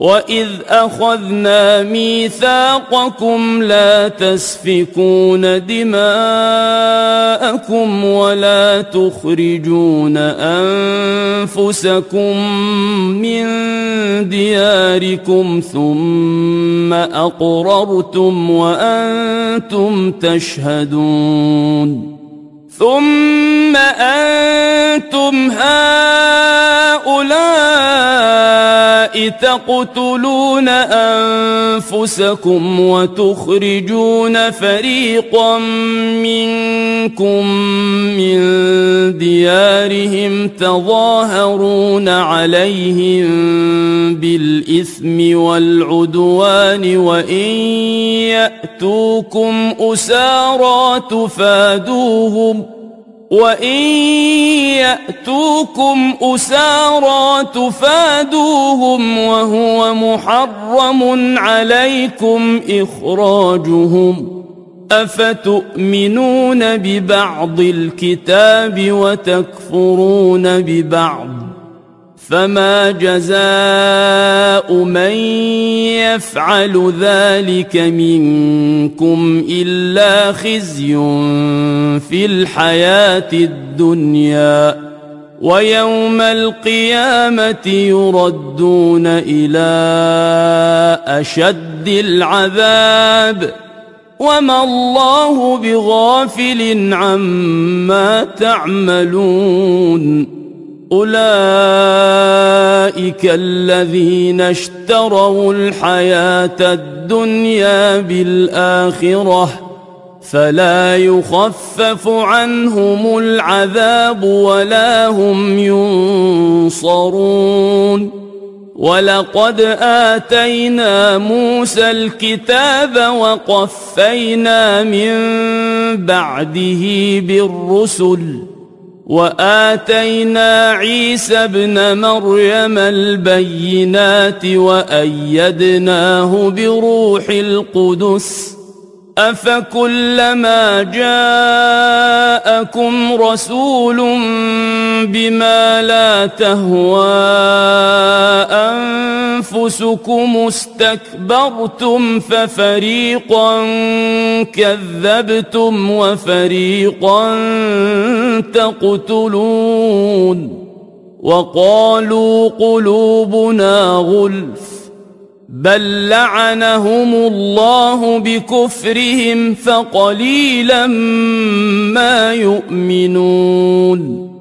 وإذ أخذنا ميثاقكم لا تسفكون دماءكم ولا تخرجون أنفسكم من دياركم ثم أقررتم وأنتم تشهدون ثم أنتم هؤلاء تقتلون أنفسكم وتخرجون فريقا منكم من ديارهم تظاهرون عليهم بالإثم والعدوان وإن يأتوكم أسارى تفادوهم وهو محرم عليكم إخراجهم أفتؤمنون ببعض الكتاب وتكفرون ببعض فما جزاء من يفعل ذلك منكم إلا خزي في الحياة الدنيا ويوم القيامة يردون إلى أشد العذاب وما الله بغافل عما تعملون أولئك الذين اشتروا الحياة الدنيا بالآخرة فلا يخفف عنهم العذاب ولا هم ينصرون ولقد آتينا موسى الكتاب وقفينا من بعده بالرسل وآتينا عيسى ابن مريم البينات وأيدناه بروح القدس أفكلما جاءكم رسول بما لا تهوى أنفسكم استكبرتم ففريقا كذبتم وفريقا تقتلون وقالوا قلوبنا غلف بل لعنهم الله بكفرهم فقليلا ما يؤمنون